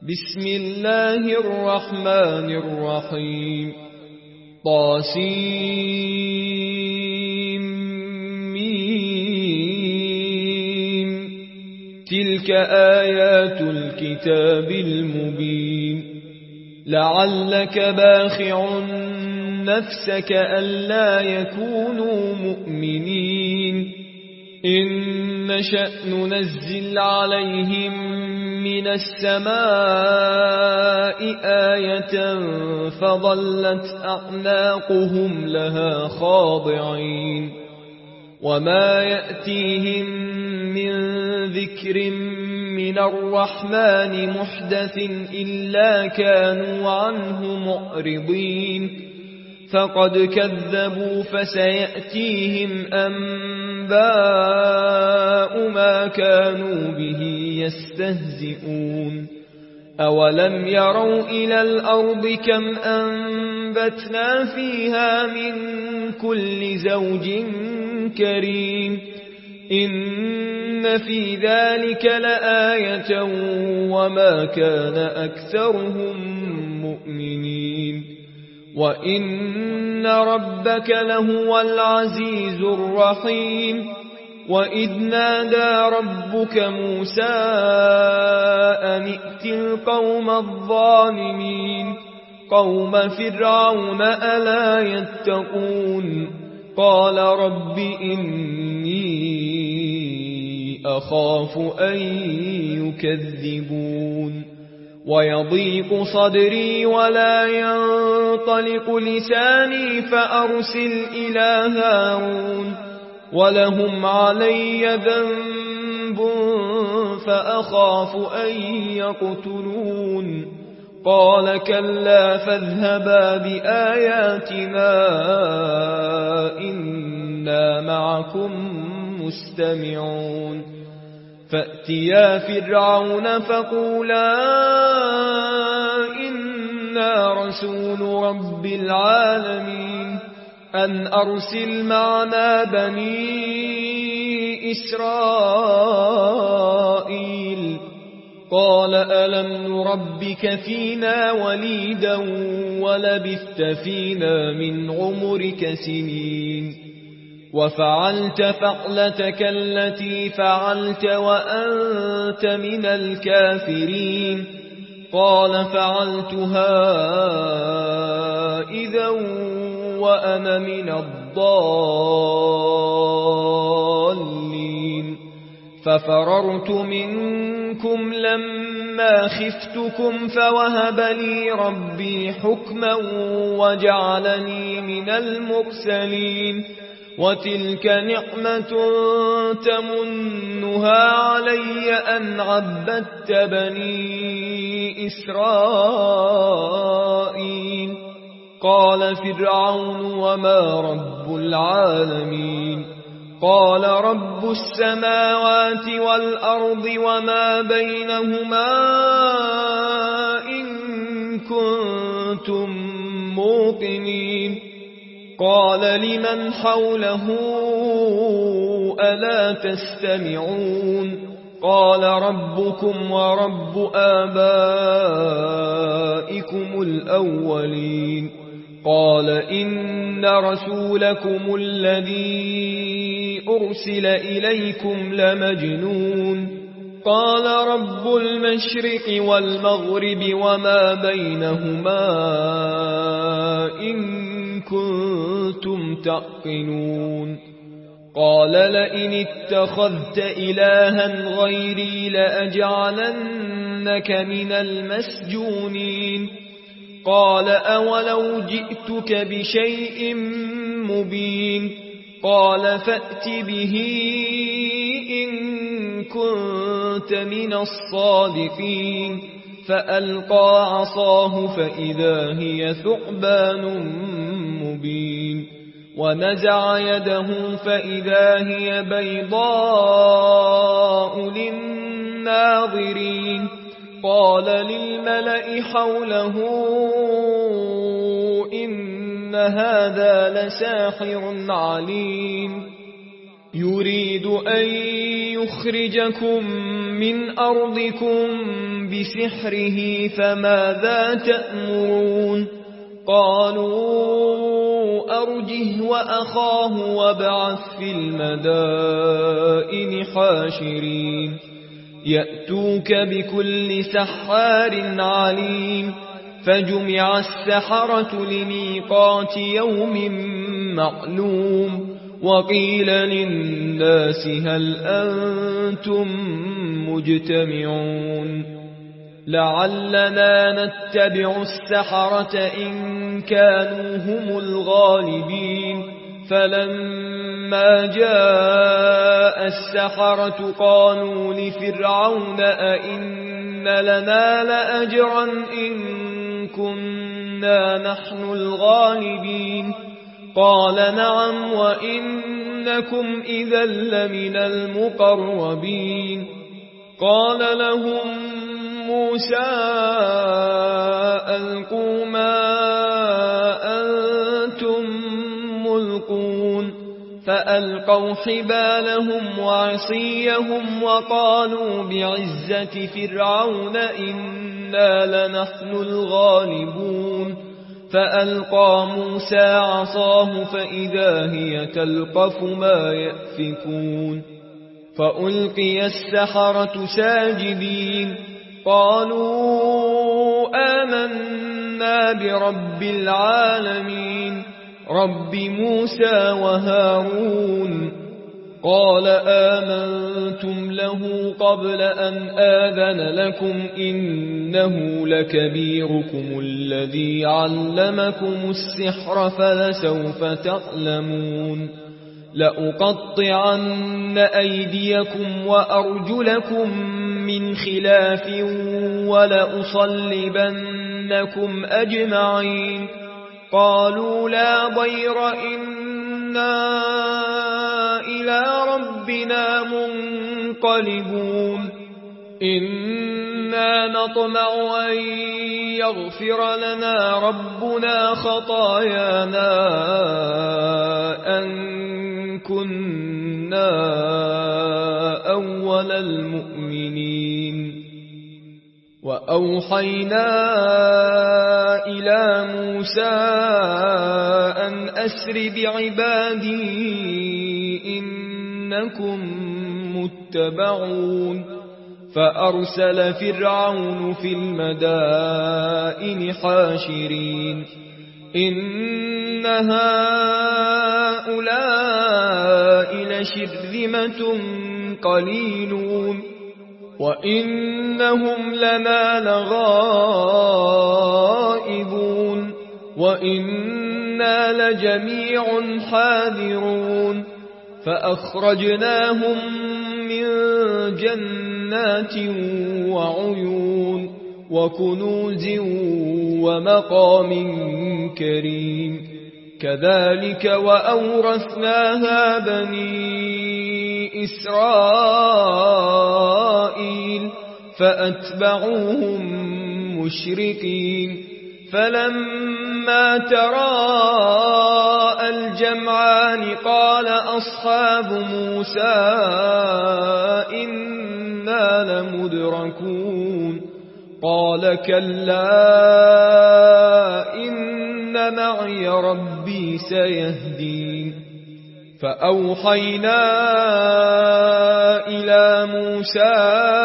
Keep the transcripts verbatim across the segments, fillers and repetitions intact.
بسم الله الرحمن الرحيم طاسيم تلك آيات الكتاب المبين لعلك باخع نفسك ألا يكونوا مؤمنين إن نشأ ننزل عليهم من السماء آية فظلت أعناقهم لها خاضعين وما يأتيهم من ذكر من الرحمن محدث إلا كانوا عنه معرضين فقد كذبوا فسيأتيهم أنباء ما كانوا به يستهزئون أولم يروا إلى الأرض كم أنبتنا فيها من كل زوج كريم إن في ذلك لآية وما كان أكثرهم مؤمنين وإن ربك لهو العزيز الرحيم وإذ نادى ربك موسى أن ائت القوم الظالمين قوم فرعون ألا يتقون قال رب إني أخاف أن يكذبون ويضيق صدري ولا ينطلق لساني فأرسل إلى هارون ولهم علي ذنب فأخاف أن يقتلون قال كلا فاذهبا بآياتنا إنا معكم مستمعون فأتيا فرعون فقولا إنا رسول رب العالمين أن أرسل معنا بني إسرائيل قال ألم نربك فينا وليدا ولبثت فينا من عمرك سنين وفعلت فعلتك التي فعلت وأنت من الكافرين قال فعلتها إذا وأنا من الضالين ففررت منكم لما خفتكم فوهب لي ربي حكما وجعلني من المرسلين وتلك نعمة تمنها علي أن عبدت بني إسرائيل قال فرعون وما رب العالمين قال رب السماوات والأرض وما بينهما إن كنتم موقنين قال لمن حوله ألا تستمعون قال ربكم ورب آبائكم الأولين قال إن رسولكم الذي أرسل إليكم لمجنون قال رب المشرق والمغرب وما بينهما إن كنتم تعقلون قال لئن اتخذت إلها غيري لأجعلنك من المسجونين قال أولو جئتك بشيء مبين قال فأت به إن كنت من الصادقين فألقى عصاه فإذا هي ثعبان مبين ونزع يده فإذا هي بيضاء للناظرين قال للملأ حوله إن هذا لساحر عليم يريد أن يخرجكم من أرضكم بسحره فماذا تأمرون قالوا أرجه وأخاه وابعث في المدائن حاشرين يأتوك بكل سحار عليم فجمع السحرة لميقات يوم معلوم وقيل للناس هل أنتم مجتمعون لعلنا نتبع السحرة إن كانوا هم الغالبين فلما جاء السحرة قالوا لفرعون أئن لنا لأجرا إن كنا نحن الغالبين قال نعم وإنكم إذا لمن المقربين قال لهم موسى ألقوا ما أنتم ملقون فألقوا حبالهم وعصيهم وقالوا بعزة فرعون إنا لنحن الغالبون فألقى موسى عصاه فإذا هي تلقف ما يأفكون فألقي السحرة ساجدين قالوا آمنا برب العالمين رب موسى وهارون قال آمنتم له قبل أن آذن لكم إنه لكبيركم الذي علمكم السحر فلسوف تعلمون لأقطعن أيديكم وأرجلكم من خلاف ولأصلبنكم أجمعين قالوا لا ضير إنا إلى ربنا منقلبون إنا نطمع أن يغفر لنا ربنا خطايانا أن كنا أول المؤمنين وأوحينا إلى موسى أن أسر بعبادي إنكم متبعون فأرسل فرعون في المدائن حاشرين إن هؤلاء لشرذمة قليلون وإنهم لنا لغائبون وإنا لجميع حاذرون فأخرجناهم من جنات وعيون وكنوز ومقام كريم كذلك وأورثناها بني إسرائيل فأتبعوهم مشرقين فلما تراءى الجمعان قال أصحاب موسى إنا لمدركون قال كلا إن معي ربي سيهدين فأوحينا إلى موسى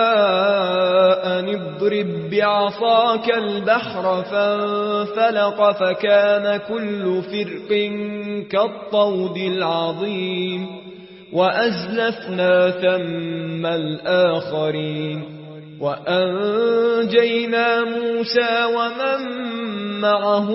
أن اضرب بعصاك البحر فانفلق فكان كل فرق كالطود العظيم وأزلفنا ثم الآخرين وأنجينا موسى ومن معه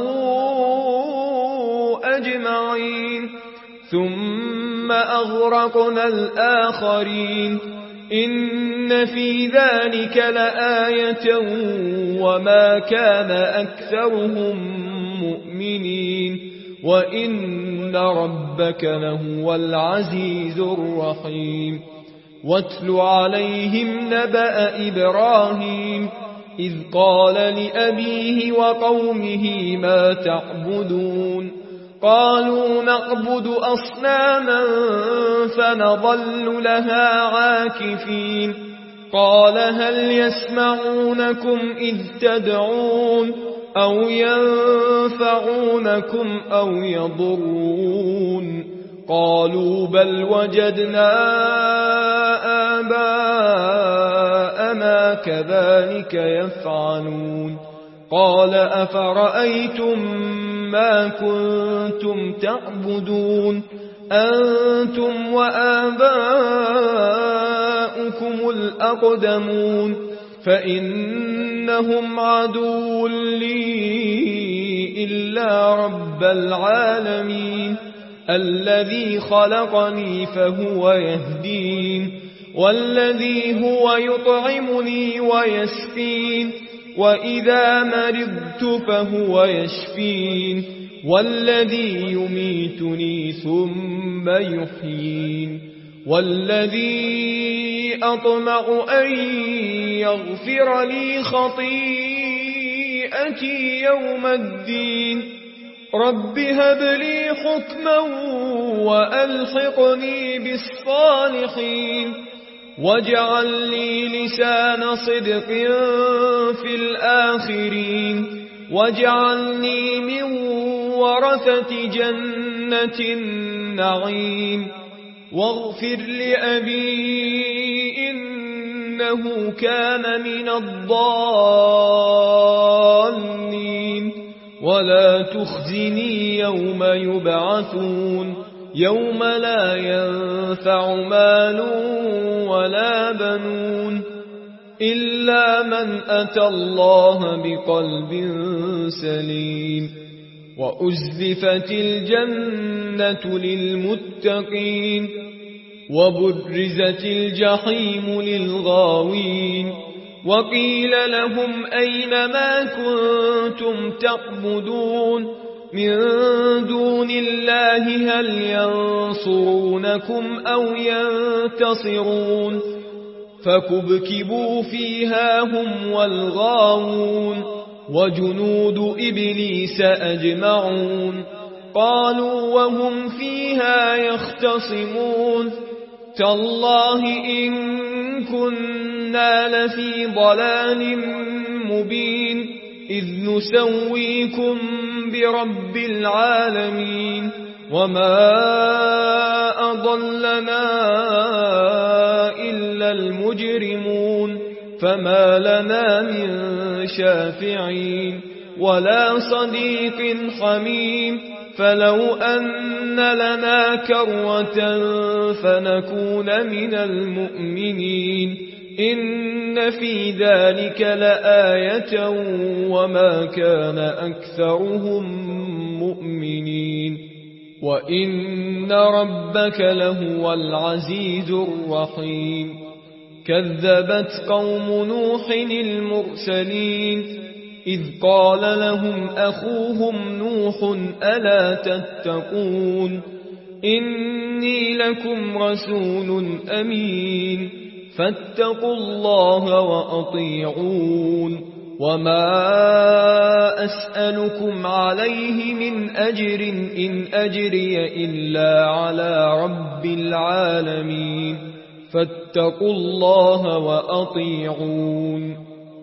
أجمعين ثم أغرقنا الآخرين إن في ذلك لآية وما كان أكثرهم مؤمنين وإن ربك لهو العزيز الرحيم واتل عليهم نبأ إبراهيم إذ قال لأبيه وقومه ما تعبدون قالوا نعبد أصناما فنظل لها عاكفين قال هل يسمعونكم إذ تدعون أو ينفعونكم أو يضرون قالوا بل وجدنا آباءنا كذلك يفعلون قال أفرأيتم ما كنتم تعبدون أنتم وآباؤكم الأقدمون فإنهم عدو لي إلا رب العالمين الذي خلقني فهو يهدين والذي هو يطعمني ويسقين وإذا مرضت فهو يشفين والذي يميتني ثم يحيين والذي أطمع أن يغفر لي خطيئتي يوم الدين رب هب لي حكما وألحقني بالصالحين واجعل لي لسان صدق في الآخرين واجعلني من ورثة جنة النعيم واغفر لأبي إنه كان من الضالين ولا تخزني يوم يبعثون يوم لا ينفع مال ولا بنون إلا من أتى الله بقلب سليم وأزلفت الجنة للمتقين وبرزت الجحيم للغاوين وقيل لهم أين ما كنتم تعبدون من دون الله هل ينصرونكم أو ينتصرون فكبكبوا فيها هم والغاوون وجنود إبليس أجمعون قالوا وهم فيها يختصمون تالله إن كنا لفي ضلال مبين إذ نسويكم برب العالمين وما أضلنا إلا المجرمون فما لنا من شافعين ولا صديق حميم فلو أن لنا كرة فنكون من المؤمنين إن في ذلك لآية وما كان أكثرهم مؤمنين وإن ربك لهو العزيز الرحيم كذبت قوم نوح المرسلين إذ قال لهم أخوهم نوح ألا تتقون إني لكم رسول أمين فاتقوا الله وأطيعون وما أسألكم عليه من أجر إن أجري إلا على رب العالمين فاتقوا الله وأطيعون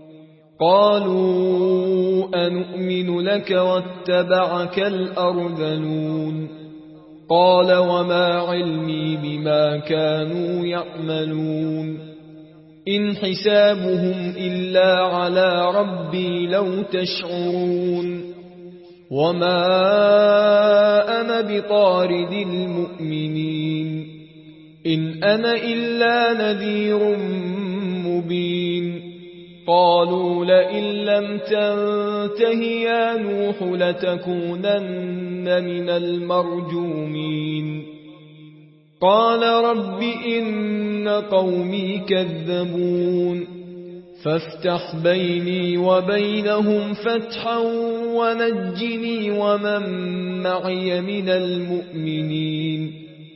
قالوا أنؤمن لك واتبعك الأرذلون قال وما علمي بما كانوا يعملون إن حسابهم إلا على ربي لو تشعرون وما أنا بطارد المؤمنين إن أنا إلا نذير مبين قالوا لئن لم تنته يا نوح لتكونن من المرجومين قال رب إن قومي كذبون فافتح بيني وبينهم فتحا ونجني ومن معي من المؤمنين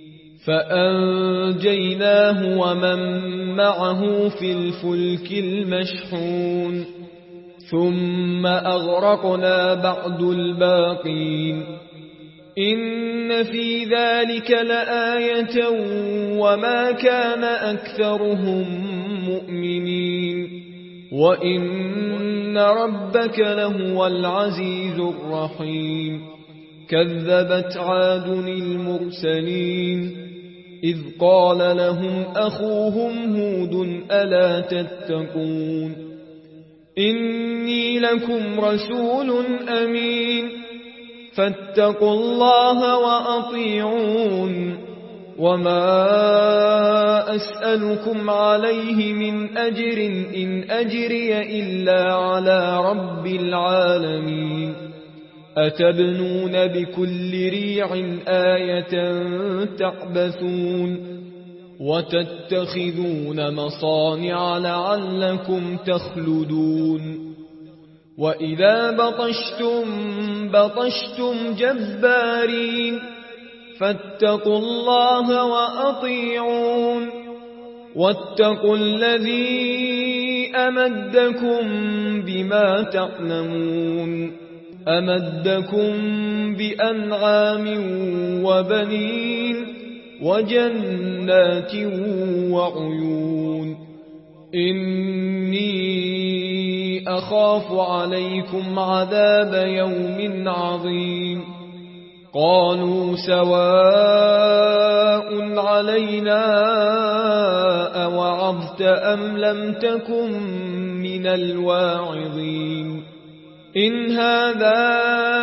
فأنجيناه ومن معه في الفلك المشحون ثم أغرقنا بعد الباقين إن في ذلك لآية وما كان أكثرهم مؤمنين وإن ربك لهو العزيز الرحيم كذبت عاد المرسلين إذ قال لهم أخوهم هود ألا تتقون إني لكم رسول أمين فاتقوا الله وأطيعون وما أسألكم عليه من أجر إن أجري إلا على رب العالمين أتبنون بكل ريع آية تعبثون وتتخذون مصانع لعلكم تخلدون وإذا بطشتم بطشتم جبارين فاتقوا الله وأطيعون واتقوا الذي أمدكم بما تعلمون أمدكم بأنعام وبنين وجنات وعيون إني أخاف عليكم عذاب يوم عظيم قالوا سواء علينا أوعظت أم لم تكن من الواعظين إن هذا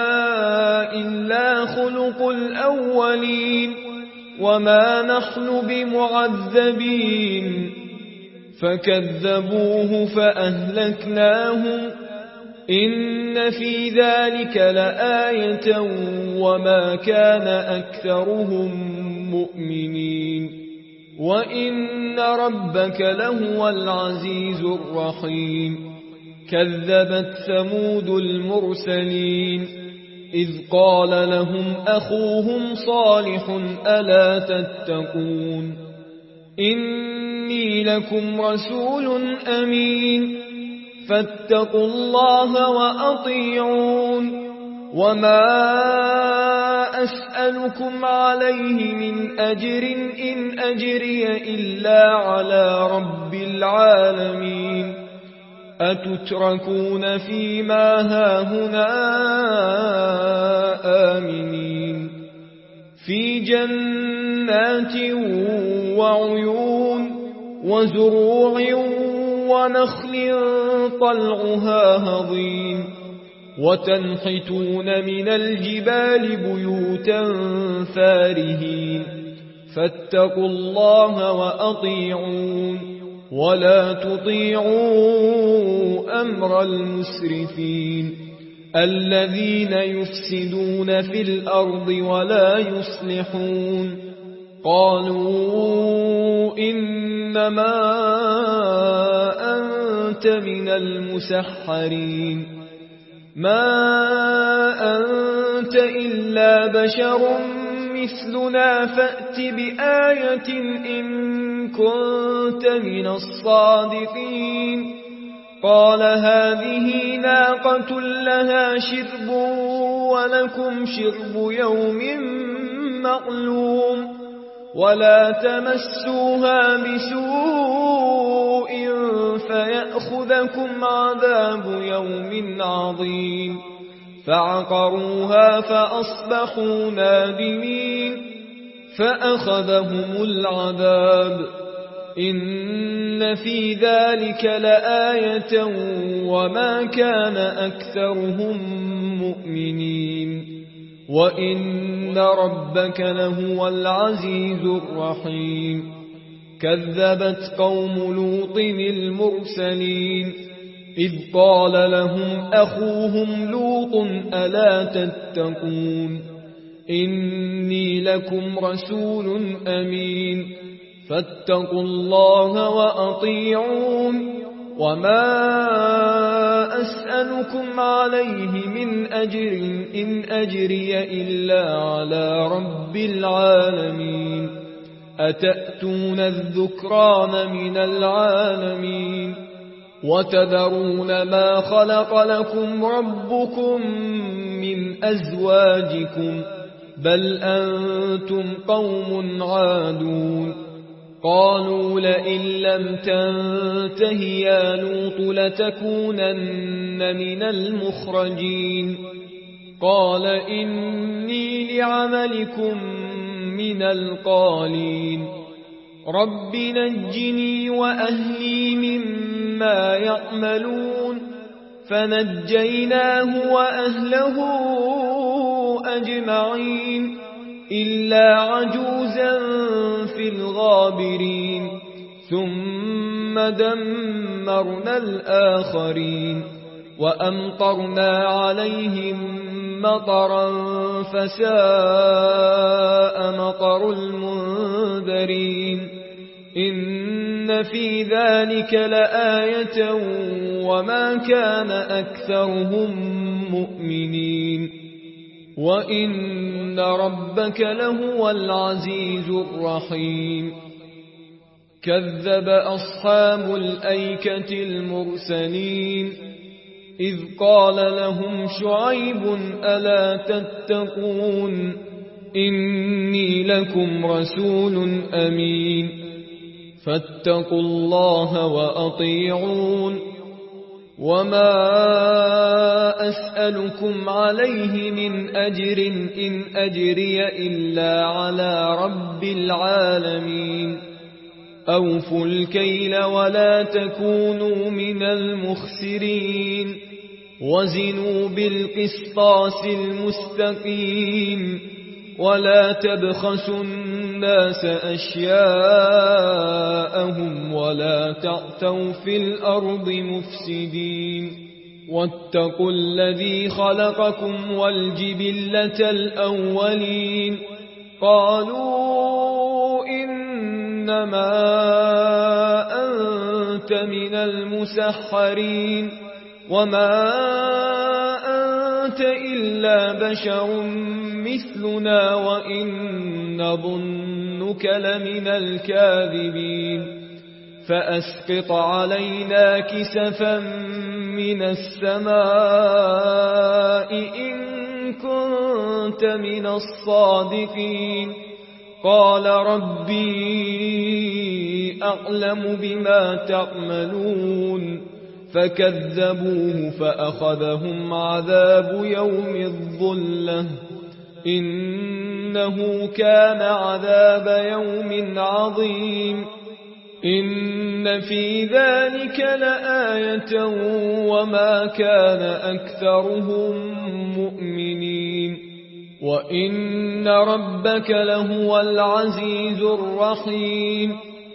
إلا خلق الأولين وما نحن بمعذبين فكذبوه فأهلكناهم إن في ذلك لآية وما كان أكثرهم مؤمنين وإن ربك لهو العزيز الرحيم كذبت ثمود المرسلين إذ قال لهم أخوهم صالح ألا تتقون إني لكم رسول أمين فاتقوا الله وأطيعون وما أسألكم عليه من أجر إن أجري إلا على رب العالمين أتتركون فيما هاهنا آمنين في جنات وعيون وزروع ونخل طلعها هضيم وتنحتون من الجبال بيوتا فارهين فاتقوا الله وأطيعون ولا تطيعوا أمر المسرفين الذين يفسدون في الأرض ولا يصلحون قالوا إنما أنت من المسحرين ما أنت إلا بشر مثلنا فأت بآية إن كنت من الصادقين قال هذه ناقة لها شرب ولكم شرب يوم معلوم ولا تمسوها بسوء فيأخذكم عذاب يوم عظيم فعقروها فأصبحوا نادمين فأخذهم العذاب إن في ذلك لآية وما كان أكثرهم مؤمنين وإن ربك لهو العزيز الرحيم كذبت قوم لوط المرسلين إذ قال لهم أخوهم لوط ألا تتقون إني لكم رسول أمين فاتقوا الله وأطيعون وما أسألكم عليه من أجر إن أجري إلا على رب العالمين أتأتون الذكران من العالمين وتذرون ما خلق لكم ربكم من أزواجكم بل أنتم قوم عادون قالوا لئن لم تنته يا لوط لتكونن من المخرجين قال إني لعملكم من القالين رب نجني وأهلي مما يعملون فنجيناه وأهله أجمعين إلا عجوزا في الغابرين ثم دمرنا الآخرين وأمطرنا عليهم مطرا فساء مطر المنذرين إن في ذلك لآية وما كان أكثرهم مؤمنين وإن ربك لهو العزيز الرحيم كذب أصحاب الأيكة المرسلين إذ قال لهم شعيب ألا تتقون إني لكم رسول أمين فاتقوا الله وأطيعون وما أسألكم عليه من أجر إن أجري إلا على رب العالمين أوفوا الكيل ولا تكونوا من المخسرين وزنوا بالقسطاس المستقيم ولا تبخسوا الناس أشياءهم ولا تعثوا في الأرض مفسدين واتقوا الذي خلقكم والجبلة الأولين قالوا إنما أنت من المسحرين وما أنت إلا بشر مثلنا وإن نظنك لمن الكاذبين فأسقط علينا كسفا من السماء إن كنت من الصادقين قال ربي أعلم بما تعملون فكذبوه فأخذهم عذاب يوم الظلة إنه كان عذاب يوم عظيم إن في ذلك لآية وما كان أكثرهم مؤمنين وإن ربك لهو العزيز الرحيم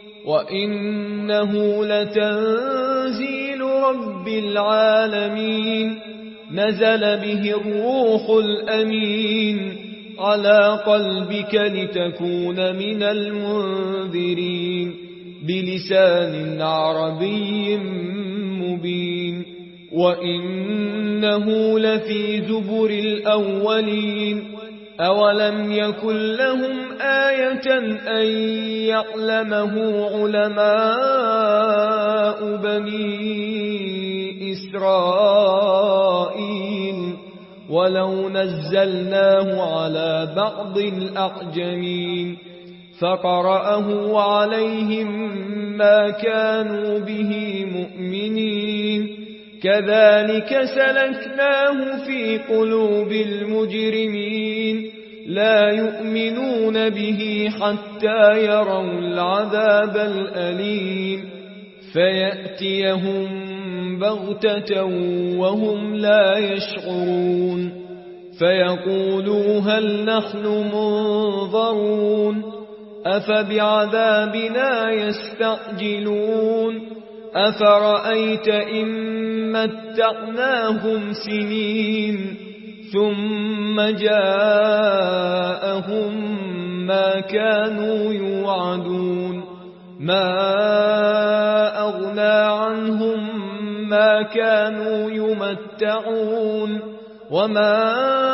وإنه لتنزيل رب العالمين نزل به الروح الأمين على قلبك لتكون من المنذرين بلسان عربي مبين وإنه لفي زبر الأولين أولم يكن لهم آية أن يعلمه علماء بني إسرائيل ولو نزلناه على بعض الأعجمين فقرأه عليهم ما كانوا به مؤمنين كذلك سلكناه في قلوب المجرمين لا يؤمنون به حتى يروا العذاب الأليم فيأتيهم بغتة وهم لا يشعرون فيقولوا هل نحن منظرون أفبعذابنا يستعجلون أفرأيت إن متعناهم سنين ثم جاءهم ما كانوا يوعدون ما أغنى عنهم ما كانوا يمتعون وما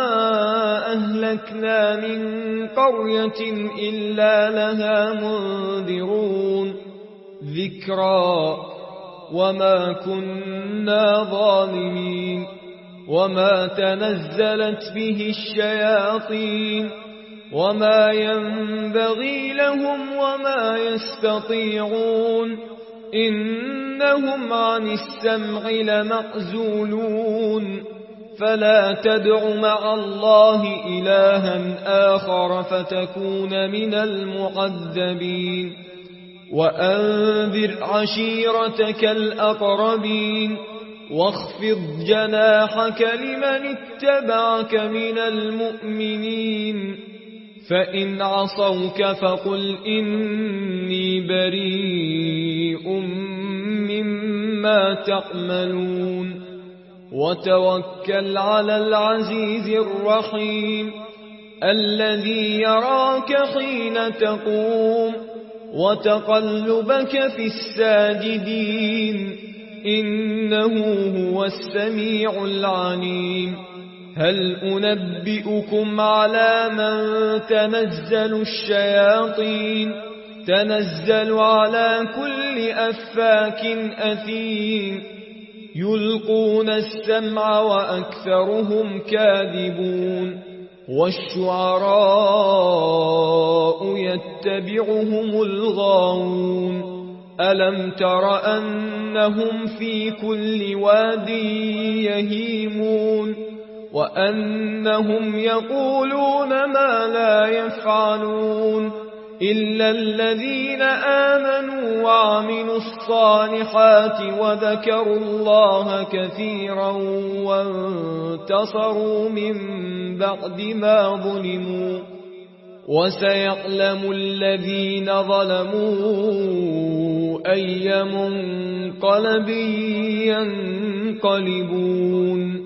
أهلكنا من قرية إلا لها منذرون ذكرى وما كنا ظالمين وما تنزلت به الشياطين وما ينبغي لهم وما يستطيعون إنهم عن السمع لمعزولون فلا تدع مع الله إلها آخر فتكون من المعذبين وأنذر عشيرتك الأقربين واخفض جناحك لمن اتبعك من المؤمنين فإن عصوك فقل إني بريء مما تعملون وتوكل على العزيز الرحيم الذي يراك حين تقوم وتقلبك في الساجدين إنه هو السميع العليم هل أنبئكم على من تنزل الشياطين تنزل على كل أفاك أثيم يلقون السمع وأكثرهم كاذبون والشعراء يتبعهم الغاوون ألم تر أنهم في كل واد يهيمون وأنهم يقولون ما لا يفعلون إلا الذين آمنوا وعملوا الصالحات وذكروا الله كثيرا وانتصروا من بعد ما ظلموا وسيعلم الذين ظلموا أي منقلب ينقلبون